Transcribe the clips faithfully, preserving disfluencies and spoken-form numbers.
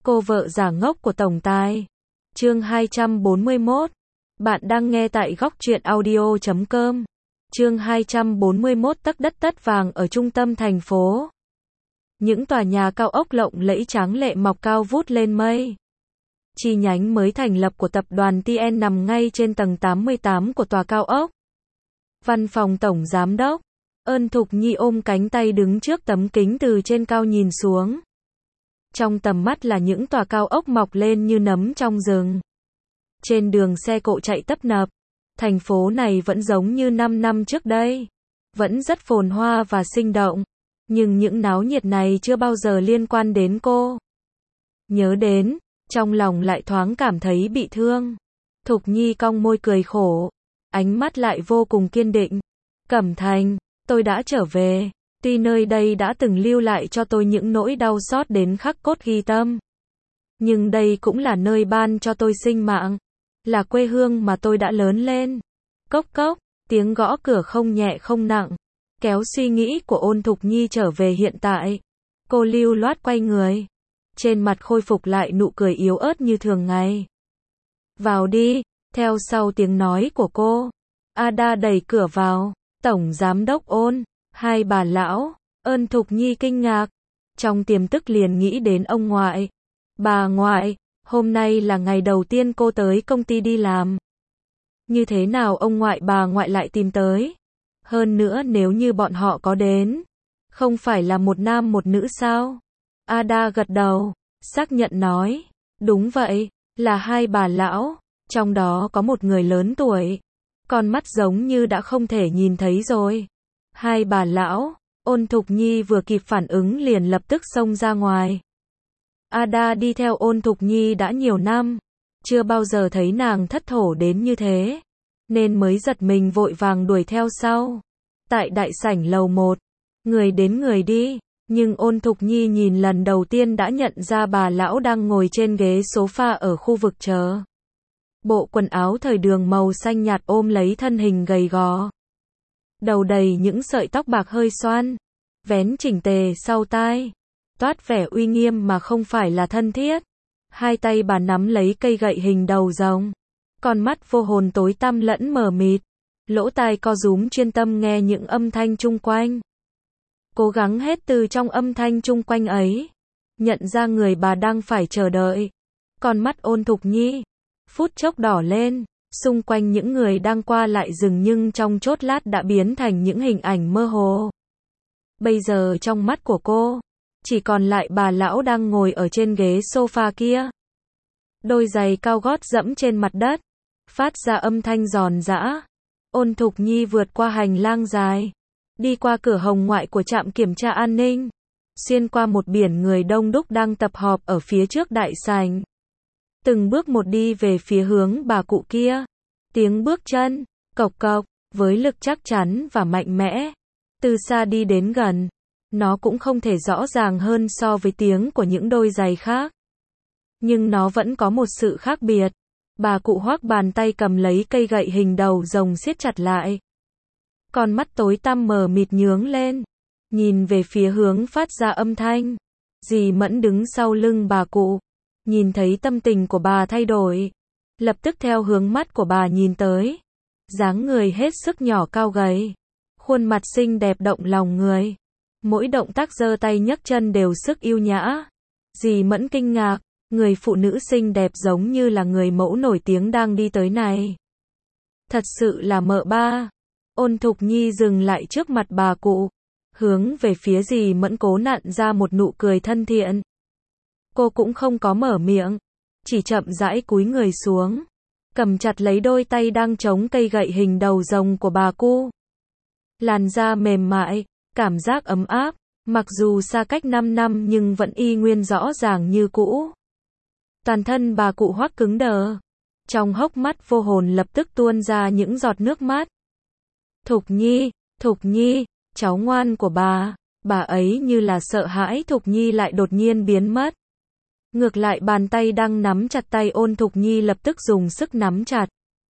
Cô vợ giả ngốc của tổng tài. Chương hai trăm bốn mươi mốt. Bạn đang nghe tại góc truyện audio chấm com. Chương hai trăm bốn mươi mốt. Tấc đất tất vàng ở trung tâm thành phố. Những tòa nhà cao ốc lộng lẫy tráng lệ mọc cao vút lên mây. Chi nhánh mới thành lập của tập đoàn tê en nằm ngay trên tầng tám mươi tám của tòa cao ốc. Văn phòng tổng giám đốc. Ân Thục Nhi ôm cánh tay đứng trước tấm kính từ trên cao nhìn xuống. Trong tầm mắt là những tòa cao ốc mọc lên như nấm trong rừng. Trên đường xe cộ chạy tấp nập. Thành phố này vẫn giống như năm năm trước đây. Vẫn rất phồn hoa và sinh động. Nhưng những náo nhiệt này chưa bao giờ liên quan đến cô. Nhớ đến, trong lòng lại thoáng cảm thấy bị thương. Thục Nhi cong môi cười khổ. Ánh mắt lại vô cùng kiên định. Cẩm Thành, tôi đã trở về. Tuy nơi đây đã từng lưu lại cho tôi những nỗi đau xót đến khắc cốt ghi tâm. Nhưng đây cũng là nơi ban cho tôi sinh mạng. Là quê hương mà tôi đã lớn lên. Cốc cốc, tiếng gõ cửa không nhẹ không nặng. Kéo suy nghĩ của Ôn Thục Nhi trở về hiện tại. Cô lưu loát quay người. Trên mặt khôi phục lại nụ cười yếu ớt như thường ngày. Vào đi, theo sau tiếng nói của cô. Ada đẩy cửa vào. Tổng giám đốc Ôn. Hai bà lão. Ân Thục Nhi kinh ngạc. Trong tiềm thức liền nghĩ đến ông ngoại. Bà ngoại, hôm nay là ngày đầu tiên cô tới công ty đi làm. Như thế nào ông ngoại bà ngoại lại tìm tới? Hơn nữa nếu như bọn họ có đến, không phải là một nam một nữ sao? Ada gật đầu, xác nhận nói. Đúng vậy, là hai bà lão. Trong đó có một người lớn tuổi. Con mắt giống như đã không thể nhìn thấy rồi. Hai bà lão. Ôn Thục Nhi vừa kịp phản ứng liền lập tức xông ra ngoài. Ada đi theo Ôn Thục Nhi đã nhiều năm. Chưa bao giờ thấy nàng thất thổ đến như thế. Nên mới giật mình vội vàng đuổi theo sau. Tại đại sảnh lầu một. Người đến người đi. Nhưng Ôn Thục Nhi nhìn lần đầu tiên đã nhận ra bà lão đang ngồi trên ghế sofa ở khu vực chờ. Bộ quần áo thời đường màu xanh nhạt ôm lấy thân hình gầy gò. Đầu đầy những sợi tóc bạc hơi xoăn. Vén chỉnh tề sau tai. Toát vẻ uy nghiêm mà không phải là thân thiết. Hai tay bà nắm lấy cây gậy hình đầu rồng. Con mắt vô hồn tối tăm lẫn mờ mịt. Lỗ tai co rúm chuyên tâm nghe những âm thanh chung quanh. Cố gắng hết từ trong âm thanh chung quanh ấy. Nhận ra người bà đang phải chờ đợi. Con mắt Ôn Thục Nhi. Phút chốc đỏ lên. Xung quanh những người đang qua lại dừng nhưng trong chốt lát đã biến thành những hình ảnh mơ hồ. Bây giờ trong mắt của cô, chỉ còn lại bà lão đang ngồi ở trên ghế sofa kia. Đôi giày cao gót dẫm trên mặt đất. Phát ra âm thanh giòn giã. Ôn Thục Nhi vượt qua hành lang dài. Đi qua cửa hồng ngoại của trạm kiểm tra an ninh. Xuyên qua một biển người đông đúc đang tập họp ở phía trước đại sảnh. Từng bước một đi về phía hướng bà cụ kia. Tiếng bước chân, cộc cộc, với lực chắc chắn và mạnh mẽ. Từ xa đi đến gần. Nó cũng không thể rõ ràng hơn so với tiếng của những đôi giày khác. Nhưng nó vẫn có một sự khác biệt. Bà cụ Hoắc bàn tay cầm lấy cây gậy hình đầu rồng siết chặt lại. Con mắt tối tăm mờ mịt nhướng lên. Nhìn về phía hướng phát ra âm thanh. Dì Mẫn đứng sau lưng bà cụ. Nhìn thấy tâm tình của bà thay đổi. Lập tức theo hướng mắt của bà nhìn tới. Dáng người hết sức nhỏ cao gầy. Khuôn mặt xinh đẹp động lòng người. Mỗi động tác giơ tay nhấc chân đều sức yêu nhã. Dì Mẫn kinh ngạc. Người phụ nữ xinh đẹp giống như là người mẫu nổi tiếng đang đi tới này. Thật sự là mợ ba. Ôn Thục Nhi dừng lại trước mặt bà cụ. Hướng về phía dì Mẫn cố nặn ra một nụ cười thân thiện. Cô cũng không có mở miệng. Chỉ chậm rãi cúi người xuống. Cầm chặt lấy đôi tay đang chống cây gậy hình đầu rồng của bà cụ. Làn da mềm mại. Cảm giác ấm áp. Mặc dù xa cách năm năm nhưng vẫn y nguyên rõ ràng như cũ. Toàn thân bà cụ Hoắc cứng đờ. Trong hốc mắt vô hồn lập tức tuôn ra những giọt nước mắt. Thục Nhi, Thục Nhi, cháu ngoan của bà. Bà ấy như là sợ hãi Thục Nhi lại đột nhiên biến mất. Ngược lại bàn tay đang nắm chặt tay Ôn Thục Nhi lập tức dùng sức nắm chặt.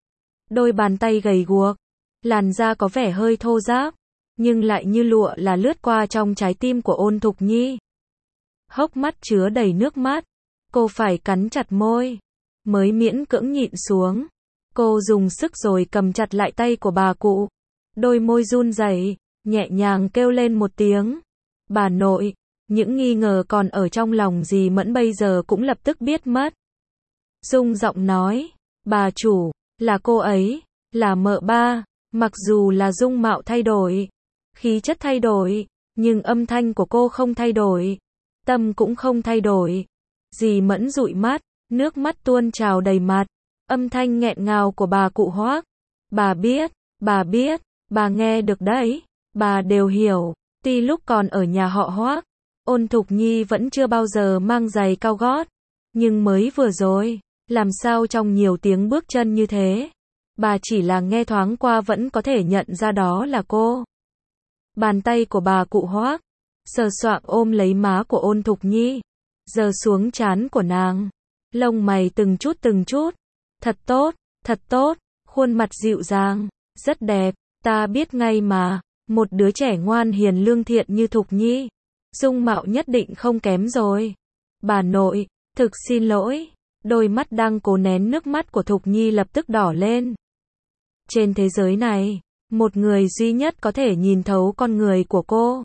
Đôi bàn tay gầy guộc. Làn da có vẻ hơi thô ráp. Nhưng lại như lụa là lướt qua trong trái tim của Ôn Thục Nhi. Hốc mắt chứa đầy nước mắt. Cô phải cắn chặt môi, mới miễn cưỡng nhịn xuống. Cô dùng sức rồi cầm chặt lại tay của bà cụ. Đôi môi run rẩy, nhẹ nhàng kêu lên một tiếng. Bà nội, những nghi ngờ còn ở trong lòng dì Mẫn bây giờ cũng lập tức biết mất. Rung giọng nói, bà chủ, là cô ấy, là mợ ba, mặc dù là dung mạo thay đổi, khí chất thay đổi, nhưng âm thanh của cô không thay đổi, tâm cũng không thay đổi. Dì Mẫn dụi mắt, nước mắt tuôn trào đầy mặt, âm thanh nghẹn ngào của bà cụ Hoác. Bà biết, bà biết, bà nghe được đấy, bà đều hiểu. Tuy lúc còn ở nhà họ Hoác, Ôn Thục Nhi vẫn chưa bao giờ mang giày cao gót, nhưng mới vừa rồi, làm sao trong nhiều tiếng bước chân như thế, bà chỉ là nghe thoáng qua vẫn có thể nhận ra đó là cô. Bàn tay của bà cụ Hoác, sờ soạng ôm lấy má của Ôn Thục Nhi, giơ xuống trán của nàng, lông mày từng chút từng chút. Thật tốt, thật tốt, khuôn mặt dịu dàng, rất đẹp, ta biết ngay mà, một đứa trẻ ngoan hiền lương thiện như Thục Nhi, dung mạo nhất định không kém rồi. Bà nội, thực xin lỗi. Đôi mắt đang cố nén nước mắt của Thục Nhi lập tức đỏ lên. Trên thế giới này, một người duy nhất có thể nhìn thấu con người của cô,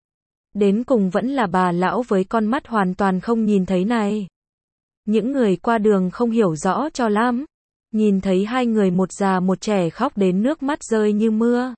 đến cùng vẫn là bà lão với con mắt hoàn toàn không nhìn thấy này. Những người qua đường không hiểu rõ cho lắm, nhìn thấy hai người một già một trẻ khóc đến nước mắt rơi như mưa,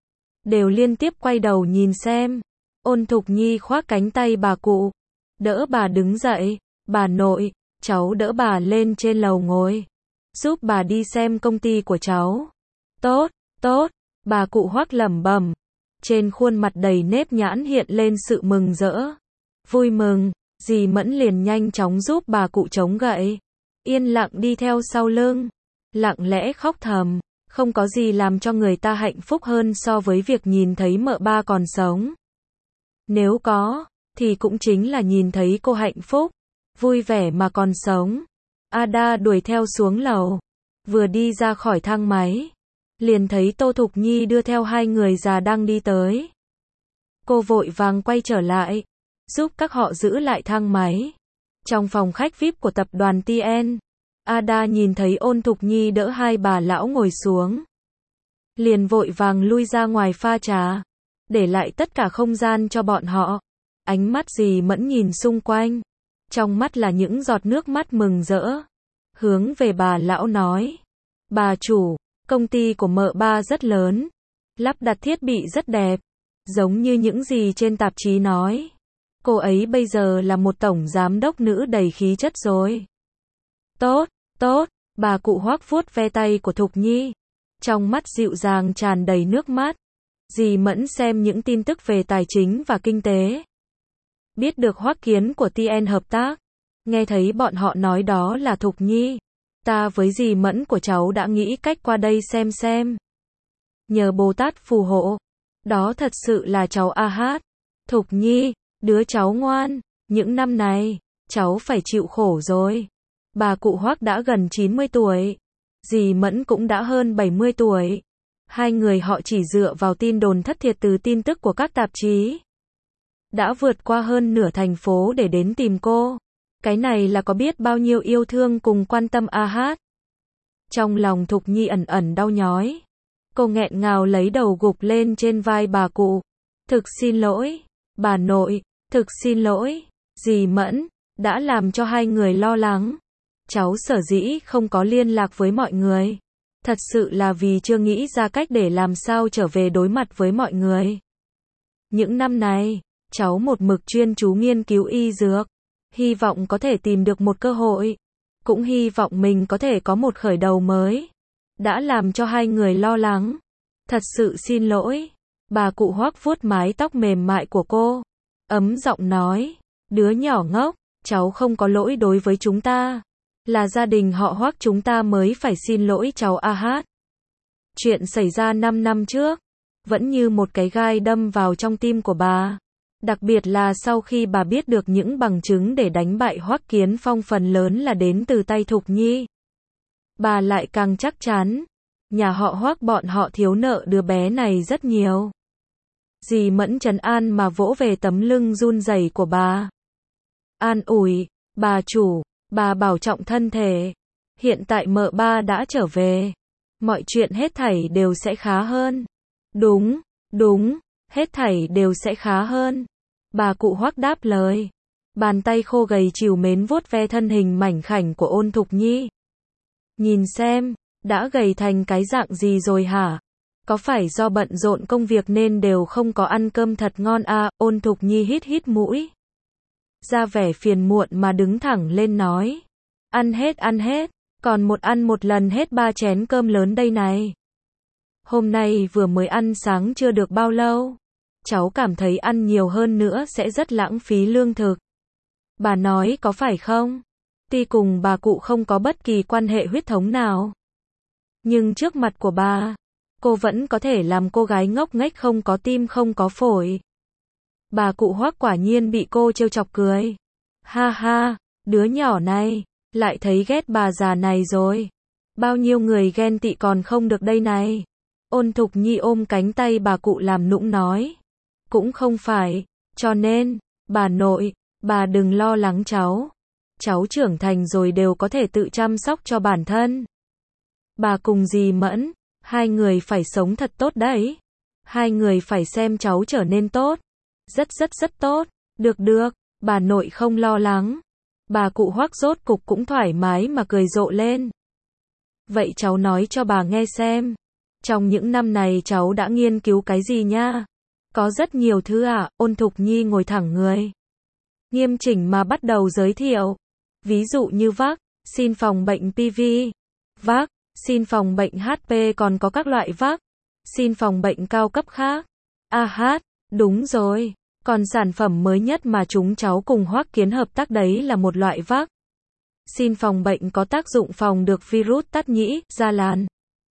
đều liên tiếp quay đầu nhìn xem. Ôn Thục Nhi khoác cánh tay bà cụ, đỡ bà đứng dậy. Bà nội, cháu đỡ bà lên trên lầu ngồi, giúp bà đi xem công ty của cháu. Tốt, tốt, bà cụ Hoác lẩm bẩm, trên khuôn mặt đầy nếp nhãn hiện lên sự mừng rỡ, vui mừng. Dì Mẫn liền nhanh chóng giúp bà cụ chống gậy, yên lặng đi theo sau lưng, lặng lẽ khóc thầm. Không có gì làm cho người ta hạnh phúc hơn so với việc nhìn thấy mợ ba còn sống. Nếu có, thì cũng chính là nhìn thấy cô hạnh phúc, vui vẻ mà còn sống. Ada đuổi theo xuống lầu, vừa đi ra khỏi thang máy, liền thấy Tô Thục Nhi đưa theo hai người già đang đi tới. Cô vội vàng quay trở lại, giúp các họ giữ lại thang máy. Trong phòng khách vi ai pi của tập đoàn tê en, Ada nhìn thấy Ôn Thục Nhi đỡ hai bà lão ngồi xuống, liền vội vàng lui ra ngoài pha trà, để lại tất cả không gian cho bọn họ. Ánh mắt dì Mẫn nhìn xung quanh, trong mắt là những giọt nước mắt mừng rỡ, hướng về bà lão nói, bà chủ, công ty của mợ ba rất lớn, lắp đặt thiết bị rất đẹp, giống như những gì trên tạp chí nói. Cô ấy bây giờ là một tổng giám đốc nữ đầy khí chất rồi. Tốt, tốt, bà cụ Hoác vuốt ve tay của Thục Nhi, trong mắt dịu dàng tràn đầy nước mắt. Dì Mẫn xem những tin tức về tài chính và kinh tế, biết được Hoác Kiến của tê en hợp tác, nghe thấy bọn họ nói đó là Thục Nhi, ta với dì Mẫn của cháu đã nghĩ cách qua đây xem xem. Nhờ Bồ Tát phù hộ, đó thật sự là cháu a hát. Thục Nhi, đứa cháu ngoan, những năm này, cháu phải chịu khổ rồi. Bà cụ Hoác đã gần chín mươi tuổi, dì Mẫn cũng đã hơn bảy mươi tuổi. Hai người họ chỉ dựa vào tin đồn thất thiệt từ tin tức của các tạp chí, đã vượt qua hơn nửa thành phố để đến tìm cô. Cái này là có biết bao nhiêu yêu thương cùng quan tâm a hát. Trong lòng Thục Nhi ẩn ẩn đau nhói. Cô nghẹn ngào lấy đầu gục lên trên vai bà cụ. Thực xin lỗi, bà nội, thực xin lỗi, dì Mẫn, đã làm cho hai người lo lắng. Cháu sở dĩ không có liên lạc với mọi người, thật sự là vì chưa nghĩ ra cách để làm sao trở về đối mặt với mọi người. Những năm này, cháu một mực chuyên chú nghiên cứu y dược, hy vọng có thể tìm được một cơ hội, cũng hy vọng mình có thể có một khởi đầu mới. Đã làm cho hai người lo lắng. Thật sự xin lỗi. Bà cụ Hoác vuốt mái tóc mềm mại của cô, ấm giọng nói, đứa nhỏ ngốc, cháu không có lỗi đối với chúng ta. Là gia đình họ Hoác chúng ta mới phải xin lỗi cháu a hát. Chuyện xảy ra năm năm trước, vẫn như một cái gai đâm vào trong tim của bà. Đặc biệt là sau khi bà biết được những bằng chứng để đánh bại Hoác Kiến Phong phần lớn là đến từ tay Thục Nhi. Bà lại càng chắc chắn, nhà họ Hoác bọn họ thiếu nợ đứa bé này rất nhiều. Dì Mẫn trấn an mà vỗ về tấm lưng run rẩy của bà. An ủi, bà chủ, Bà bảo trọng thân thể. Hiện tại mợ ba đã trở về. Mọi chuyện hết thảy đều sẽ khá hơn. Đúng, đúng, hết thảy đều sẽ khá hơn. Bà cụ Hoắc đáp lời. Bàn tay khô gầy trìu mến vuốt ve thân hình mảnh khảnh của Ôn Thục Nhi. Nhìn xem, đã gầy thành cái dạng gì rồi hả? Có phải do bận rộn công việc nên đều không có ăn cơm thật ngon à? Ôn Thục Nhi hít hít mũi. Ra vẻ phiền muộn mà đứng thẳng lên nói. Ăn hết ăn hết, còn một ăn một lần hết ba chén cơm lớn đây này. Hôm nay vừa mới ăn sáng chưa được bao lâu. Cháu cảm thấy ăn nhiều hơn nữa sẽ rất lãng phí lương thực. Bà nói có phải không? Tuy cùng bà cụ không có bất kỳ quan hệ huyết thống nào. Nhưng trước mặt của bà, cô vẫn có thể làm cô gái ngốc nghếch không có tim không có phổi. Bà cụ Hoắc quả nhiên bị cô trêu chọc cười. Ha ha, đứa nhỏ này, lại thấy ghét bà già này rồi. Bao nhiêu người ghen tị còn không được đây này. Ôn Thục Nhi ôm cánh tay bà cụ làm nũng nói. Cũng không phải, cho nên, bà nội, bà đừng lo lắng cháu. Cháu trưởng thành rồi đều có thể tự chăm sóc cho bản thân. Bà cùng dì Mẫn, hai người phải sống thật tốt đấy. Hai người phải xem cháu trở nên tốt. Rất rất rất tốt. Được được, bà nội không lo lắng. Bà cụ Hoắc rốt cục cũng thoải mái mà cười rộ lên. Vậy cháu nói cho bà nghe xem. Trong những năm này cháu đã nghiên cứu cái gì nha? Có rất nhiều thứ à? Ôn Thục Nhi ngồi thẳng người. Nghiêm chỉnh mà bắt đầu giới thiệu. Ví dụ như vắc xin phòng bệnh pê vê, vắc xin phòng bệnh hát pê còn có các loại vắc xin phòng bệnh cao cấp khác. A hát, đúng rồi. Còn sản phẩm mới nhất mà chúng cháu cùng Hoắc Kiến hợp tác đấy là một loại vắc xin phòng bệnh có tác dụng phòng được virus tắc nhĩ, da làn.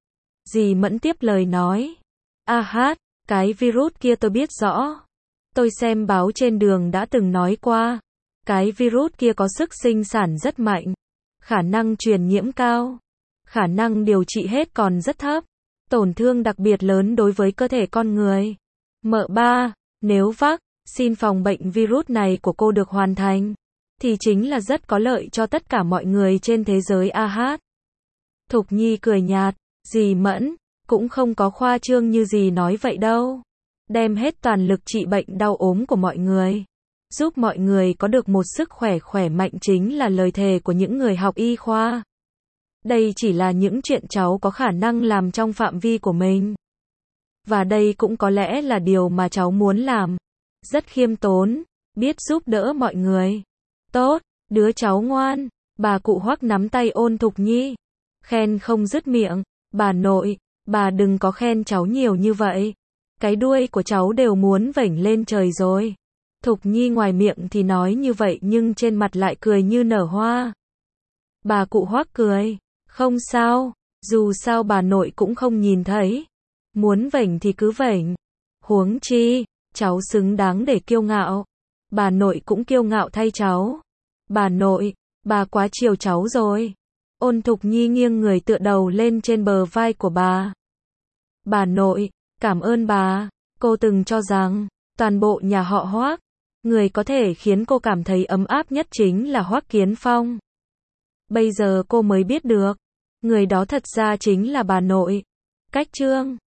Dì Mẫn tiếp lời nói. A hát, cái virus kia tôi biết rõ. Tôi xem báo trên đường đã từng nói qua. Cái virus kia có sức sinh sản rất mạnh. Khả năng truyền nhiễm cao. Khả năng điều trị hết còn rất thấp. Tổn thương đặc biệt lớn đối với cơ thể con người. Mợ ba, nếu vắc xin phòng bệnh virus này của cô được hoàn thành, thì chính là rất có lợi cho tất cả mọi người trên thế giới. A hát. Thục Nhi cười nhạt. Dì Mẫn, cũng không có khoa trương như dì nói vậy đâu. Đem hết toàn lực trị bệnh đau ốm của mọi người. Giúp mọi người có được một sức khỏe khỏe mạnh chính là lời thề của những người học y khoa. Đây chỉ là những chuyện cháu có khả năng làm trong phạm vi của mình. Và đây cũng có lẽ là điều mà cháu muốn làm. Rất khiêm tốn, biết giúp đỡ mọi người. Tốt, đứa cháu ngoan. Bà cụ Hoắc nắm tay Ôn Thục Nhi. Khen không dứt miệng. Bà nội, bà đừng có khen cháu nhiều như vậy. Cái đuôi của cháu đều muốn vểnh lên trời rồi. Thục Nhi ngoài miệng thì nói như vậy nhưng trên mặt lại cười như nở hoa. Bà cụ Hoắc cười. Không sao, dù sao bà nội cũng không nhìn thấy. Muốn vểnh thì cứ vểnh. Huống chi, cháu xứng đáng để kiêu ngạo. Bà nội cũng kiêu ngạo thay cháu. Bà nội, bà quá chiều cháu rồi. Ôn Thục Nhi nghiêng người tựa đầu lên trên bờ vai của bà. Bà nội, cảm ơn bà. Cô từng cho rằng, toàn bộ nhà họ Hoắc, người có thể khiến cô cảm thấy ấm áp nhất chính là Hoắc Kiến Phong. Bây giờ cô mới biết được, người đó thật ra chính là bà nội. Cách chương